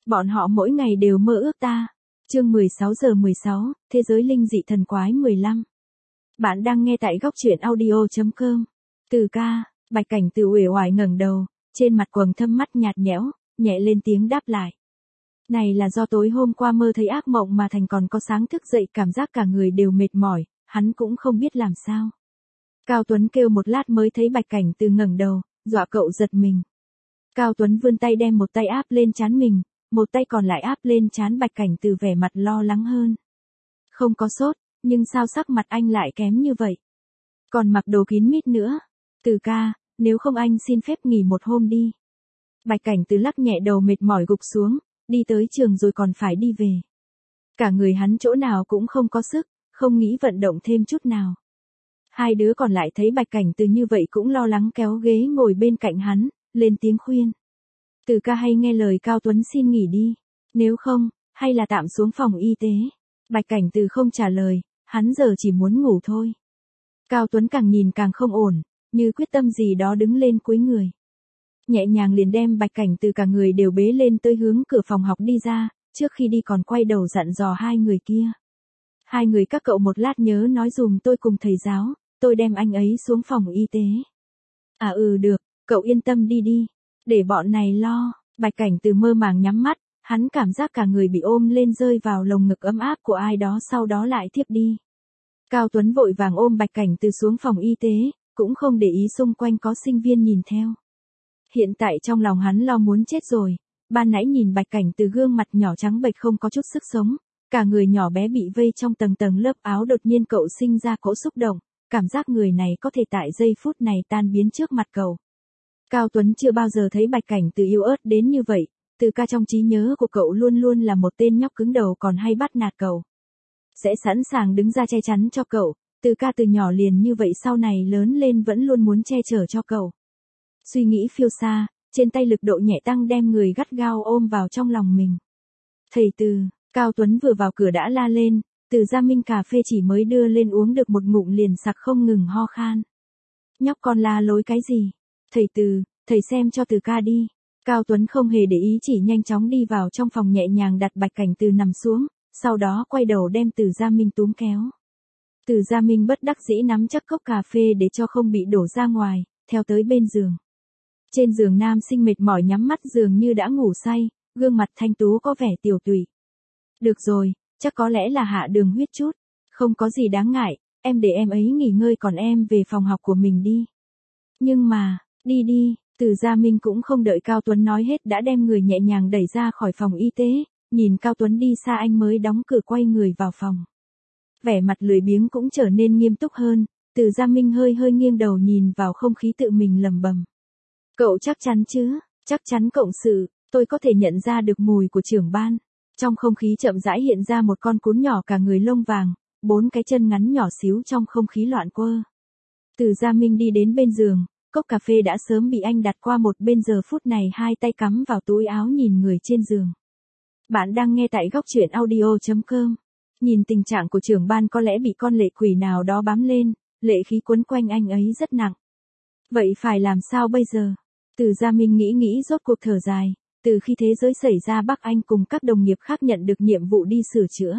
Bọn họ mỗi ngày đều mơ ước ta. Chương 16:16, Thế giới linh dị thần quái 15. Bạn đang nghe tại góc truyện audio.com. Từ ca, Bạch Cảnh Từ uể oải ngẩng đầu, trên mặt quầng thâm mắt nhạt nhẽo, nhẹ lên tiếng đáp lại. Này là do tối hôm qua mơ thấy ác mộng mà thành còn có sáng thức dậy cảm giác cả người đều mệt mỏi, hắn cũng không biết làm sao. Cao Tuấn kêu một lát mới thấy Bạch Cảnh Từ ngẩng đầu, dọa cậu giật mình. Cao Tuấn vươn tay đem một tay áp lên trán mình, một tay còn lại áp lên trán Bạch Cảnh Từ vẻ mặt lo lắng hơn. Không có sốt, nhưng sao sắc mặt anh lại kém như vậy? Còn mặc đồ kín mít nữa. Từ ca, nếu không anh xin phép nghỉ một hôm đi. Bạch Cảnh Từ lắc nhẹ đầu mệt mỏi gục xuống, đi tới trường rồi còn phải đi về. Cả người hắn chỗ nào cũng không có sức, không nghĩ vận động thêm chút nào. Hai đứa còn lại thấy Bạch Cảnh Từ như vậy cũng lo lắng kéo ghế ngồi bên cạnh hắn, lên tiếng khuyên. Từ ca hay nghe lời Cao Tuấn xin nghỉ đi, nếu không, hay là tạm xuống phòng y tế. Bạch Cảnh Từ không trả lời, hắn giờ chỉ muốn ngủ thôi. Cao Tuấn càng nhìn càng không ổn, như quyết tâm gì đó đứng lên cúi người. Nhẹ nhàng liền đem Bạch Cảnh Từ cả người đều bế lên tới hướng cửa phòng học đi ra, trước khi đi còn quay đầu dặn dò hai người kia. Hai người các cậu một lát nhớ nói dùm tôi cùng thầy giáo, tôi đem anh ấy xuống phòng y tế. À được, cậu yên tâm đi đi, để bọn này lo. Bạch Cảnh Từ mơ màng nhắm mắt, hắn cảm giác cả người bị ôm lên rơi vào lồng ngực ấm áp của ai đó sau đó lại thiếp đi. Cao Tuấn vội vàng ôm Bạch Cảnh Từ xuống phòng y tế, cũng không để ý xung quanh có sinh viên nhìn theo. Hiện tại trong lòng hắn lo muốn chết rồi, ban nãy nhìn Bạch Cảnh Từ gương mặt nhỏ trắng bệch không có chút sức sống, cả người nhỏ bé bị vây trong tầng tầng lớp áo đột nhiên cậu sinh ra cỗ xúc động, cảm giác người này có thể tại giây phút này tan biến trước mặt cậu. Cao Tuấn chưa bao giờ thấy Bạch Cảnh Từ yêu ớt đến như vậy, Từ ca trong trí nhớ của cậu luôn luôn là một tên nhóc cứng đầu còn hay bắt nạt cậu. Sẽ sẵn sàng đứng ra che chắn cho cậu, Từ ca từ nhỏ liền như vậy sau này lớn lên vẫn luôn muốn che chở cho cậu. Suy nghĩ phiêu xa, trên tay lực độ nhẹ tăng đem người gắt gao ôm vào trong lòng mình. Thầy Từ, Cao Tuấn vừa vào cửa đã la lên, Từ Gia Minh cà phê chỉ mới đưa lên uống được một ngụm liền sặc không ngừng ho khan. Nhóc con la lối cái gì? Thầy Từ, thầy xem cho Từ ca đi. Cao Tuấn không hề để ý chỉ nhanh chóng đi vào trong phòng nhẹ nhàng đặt Bạch Cảnh Từ nằm xuống, sau đó quay đầu đem Từ Gia Minh túm kéo. Từ Gia Minh bất đắc dĩ nắm chắc cốc cà phê để cho không bị đổ ra ngoài, theo tới bên giường. Trên giường nam sinh mệt mỏi nhắm mắt dường như đã ngủ say, gương mặt thanh tú có vẻ tiểu tụy. Được rồi, chắc có lẽ là hạ đường huyết chút, không có gì đáng ngại, em để em ấy nghỉ ngơi còn em về phòng học của mình đi. Nhưng mà, đi đi, Từ Gia Minh cũng không đợi Cao Tuấn nói hết đã đem người nhẹ nhàng đẩy ra khỏi phòng y tế, nhìn Cao Tuấn đi xa anh mới đóng cửa quay người vào phòng. Vẻ mặt lười biếng cũng trở nên nghiêm túc hơn, Từ Gia Minh hơi nghiêng đầu nhìn vào không khí tự mình lẩm bẩm. Cậu chắc chắn chứ? Chắc chắn cộng sự, tôi có thể nhận ra được mùi của trưởng ban. Trong không khí chậm rãi hiện ra một con cún nhỏ cả người lông vàng, 4 cái chân ngắn nhỏ xíu trong không khí loạn quơ. Từ Gia Minh đi đến bên giường, cốc cà phê đã sớm bị anh đặt qua một bên giờ phút này hai tay cắm vào túi áo nhìn người trên giường. Bạn đang nghe tại góc truyện audio.com. Nhìn tình trạng của trưởng ban có lẽ bị con lệ quỷ nào đó bám lên, lệ khí quấn quanh anh ấy rất nặng. Vậy phải làm sao bây giờ? Từ Gia Minh nghĩ rốt cuộc thở dài, từ khi thế giới xảy ra Bắc Anh cùng các đồng nghiệp khác nhận được nhiệm vụ đi sửa chữa.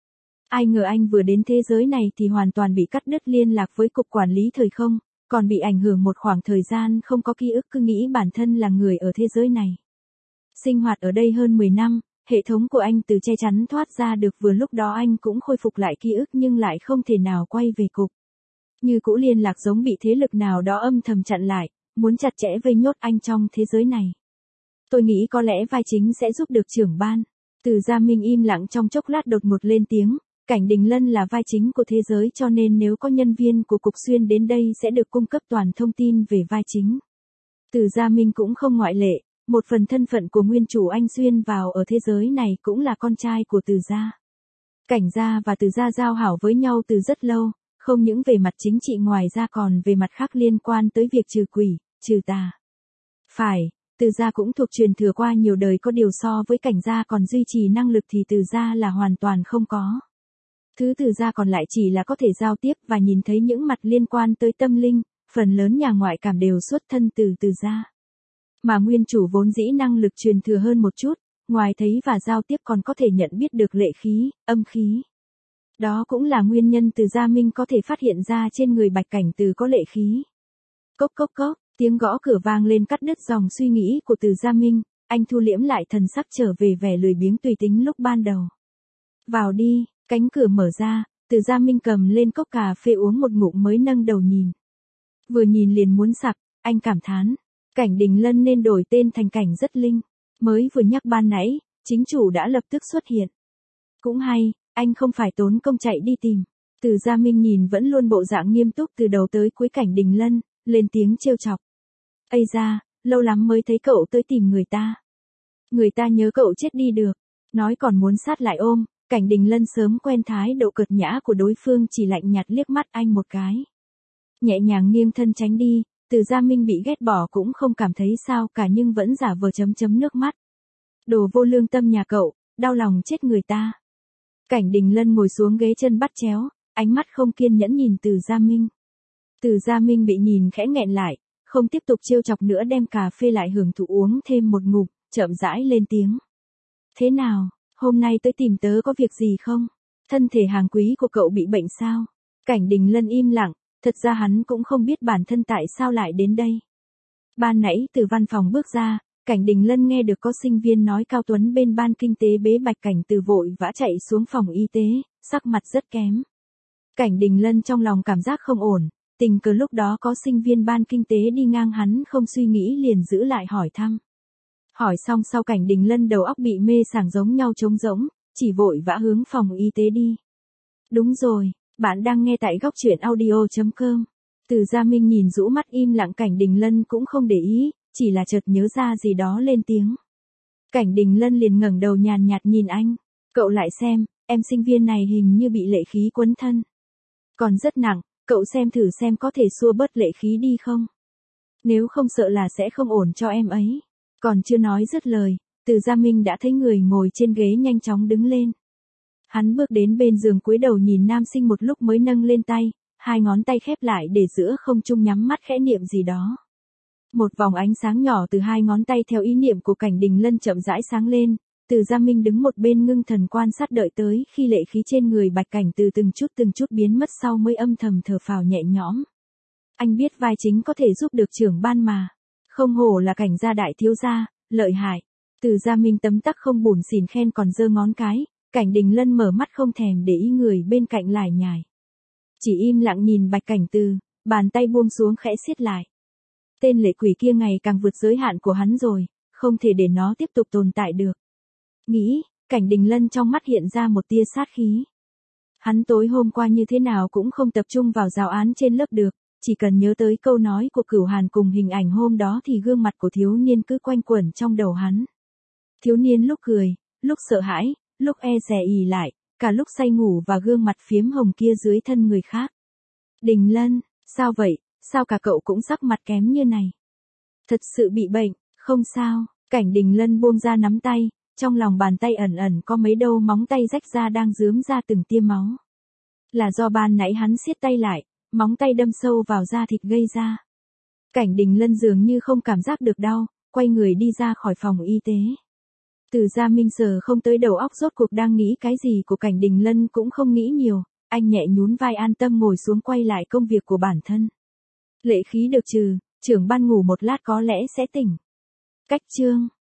Ai ngờ anh vừa đến thế giới này thì hoàn toàn bị cắt đứt liên lạc với cục quản lý thời không, còn bị ảnh hưởng một khoảng thời gian không có ký ức cứ nghĩ bản thân là người ở thế giới này. Sinh hoạt ở đây hơn 10 năm, hệ thống của anh từ che chắn thoát ra được vừa lúc đó anh cũng khôi phục lại ký ức nhưng lại không thể nào quay về cục. Như cũ liên lạc giống bị thế lực nào đó âm thầm chặn lại, muốn chặt chẽ vây nhốt anh trong thế giới này. Tôi nghĩ có lẽ vai chính sẽ giúp được trưởng ban. Từ Gia Minh im lặng trong chốc lát đột ngột lên tiếng, Cảnh Đình Lân là vai chính của thế giới cho nên nếu có nhân viên của Cục Xuyên đến đây sẽ được cung cấp toàn thông tin về vai chính. Từ Gia Minh cũng không ngoại lệ, một phần thân phận của nguyên chủ anh xuyên vào ở thế giới này cũng là con trai của Từ Gia. Cảnh Gia và Từ Gia giao hảo với nhau từ rất lâu, không những về mặt chính trị ngoài ra còn về mặt khác liên quan tới việc trừ quỷ, trừ tà. Phải, Từ Gia cũng thuộc truyền thừa qua nhiều đời có điều so với Cảnh Gia còn duy trì năng lực thì Từ Gia là hoàn toàn không có. Thứ Từ Gia còn lại chỉ là có thể giao tiếp và nhìn thấy những mặt liên quan tới tâm linh, phần lớn nhà ngoại cảm đều xuất thân từ Từ Gia. Mà nguyên chủ vốn dĩ năng lực truyền thừa hơn một chút, ngoài thấy và giao tiếp còn có thể nhận biết được lệ khí, âm khí. Đó cũng là nguyên nhân Từ Gia Minh có thể phát hiện ra trên người Bạch Cảnh Từ có lệ khí. Cốc cốc cốc, tiếng gõ cửa vang lên cắt đứt dòng suy nghĩ của Từ Gia Minh, anh thu liễm lại thần sắc trở về vẻ lười biếng tùy tính lúc ban đầu. Vào đi, cánh cửa mở ra, Từ Gia Minh cầm lên cốc cà phê uống một ngụm mới nâng đầu nhìn. Vừa nhìn liền muốn sặc, anh cảm thán. Cảnh Đình Lân nên đổi tên thành Cảnh Rất Linh. Mới vừa nhắc ban nãy, chính chủ đã lập tức xuất hiện. Cũng hay, anh không phải tốn công chạy đi tìm. Từ Gia Minh nhìn vẫn luôn bộ dạng nghiêm túc từ đầu tới cuối Cảnh Đình Lân, lên tiếng trêu chọc. Ây da, lâu lắm mới thấy cậu tới tìm người ta. Người ta nhớ cậu chết đi được. Nói còn muốn sát lại ôm, Cảnh Đình Lân sớm quen thái độ cợt nhã của đối phương chỉ lạnh nhạt liếc mắt anh một cái. Nhẹ nhàng nghiêng thân tránh đi, Từ Gia Minh bị ghét bỏ cũng không cảm thấy sao cả nhưng vẫn giả vờ chấm nước mắt. Đồ vô lương tâm nhà cậu, đau lòng chết người ta. Cảnh Đình Lân ngồi xuống ghế chân bắt chéo, ánh mắt không kiên nhẫn nhìn Từ Gia Minh. Từ Gia Minh bị nhìn khẽ nghẹn lại, không tiếp tục trêu chọc nữa đem cà phê lại hưởng thụ uống thêm một ngụm, chậm rãi lên tiếng. Thế nào, hôm nay tới tìm tớ có việc gì không? Thân thể hàng quý của cậu bị bệnh sao? Cảnh Đình Lân im lặng, thật ra hắn cũng không biết bản thân tại sao lại đến đây. Ban nãy từ văn phòng bước ra, Cảnh Đình Lân nghe được có sinh viên nói Cao Tuấn bên ban kinh tế bế Bạch Cảnh Từ vội vã chạy xuống phòng y tế, sắc mặt rất kém. Cảnh Đình Lân trong lòng cảm giác không ổn, tình cờ lúc đó có sinh viên ban kinh tế đi ngang hắn không suy nghĩ liền giữ lại hỏi thăm. Hỏi xong sau Cảnh Đình Lân đầu óc bị mê sảng giống nhau trống rỗng, chỉ vội vã hướng phòng y tế đi. Đúng rồi, bạn đang nghe tại góc truyện audio.com. Từ Gia Minh nhìn rũ mắt im lặng Cảnh Đình Lân cũng không để ý, chỉ là chợt nhớ ra gì đó lên tiếng. Cảnh Đình Lân liền ngẩng đầu nhàn nhạt nhìn anh. Cậu lại xem, em sinh viên này hình như bị lệ khí quấn thân. Còn rất nặng, cậu xem thử xem có thể xua bớt lệ khí đi không? Nếu không sợ là sẽ không ổn cho em ấy. Còn chưa nói dứt lời, Từ Gia Minh đã thấy người ngồi trên ghế nhanh chóng đứng lên. Hắn bước đến bên giường cúi đầu nhìn nam sinh một lúc mới nâng lên tay, hai ngón tay khép lại để giữa không trung nhắm mắt khẽ niệm gì đó. Một vòng ánh sáng nhỏ từ hai ngón tay theo ý niệm của Cảnh Đình Lân chậm rãi sáng lên, Từ Gia Minh đứng một bên ngưng thần quan sát đợi tới khi lệ khí trên người Bạch Cảnh Từ từng chút biến mất sau mới âm thầm thở phào nhẹ nhõm. Anh biết vai chính có thể giúp được trưởng ban mà. Không hổ là Cảnh gia đại thiếu gia, lợi hại. Từ Gia Minh tấm tắc không bủn xỉn khen còn giơ ngón cái, Cảnh Đình Lân mở mắt không thèm để ý người bên cạnh lải nhải. Chỉ im lặng nhìn Bạch Cảnh Từ, bàn tay buông xuống khẽ siết lại. Tên lệ quỷ kia ngày càng vượt giới hạn của hắn rồi, không thể để nó tiếp tục tồn tại được. Nghĩ, Cảnh Đình Lân trong mắt hiện ra một tia sát khí. Hắn tối hôm qua như thế nào cũng không tập trung vào giáo án trên lớp được, chỉ cần nhớ tới câu nói của Cửu Hàn cùng hình ảnh hôm đó thì gương mặt của thiếu niên cứ quanh quẩn trong đầu hắn. Thiếu niên lúc cười, lúc sợ hãi, lúc e dè ì lại, cả lúc say ngủ và gương mặt phiếm hồng kia dưới thân người khác. Đình Lân, sao vậy, sao cả cậu cũng sắc mặt kém như này? Thật sự bị bệnh, không sao. Cảnh Đình Lân buông ra nắm tay, trong lòng bàn tay ẩn ẩn có mấy đầu móng tay rách ra đang rướm ra từng tia máu. Là do ban nãy hắn siết tay lại, móng tay đâm sâu vào da thịt gây ra. Cảnh Đình Lân dường như không cảm giác được đau, quay người đi ra khỏi phòng y tế. Từ Gia Minh sờ không tới đầu óc rốt cuộc đang nghĩ cái gì của Cảnh Đình Lân cũng không nghĩ nhiều, anh nhẹ nhún vai an tâm ngồi xuống quay lại công việc của bản thân. Lệ khí được trừ, trưởng ban ngủ một lát có lẽ sẽ tỉnh. Cách chương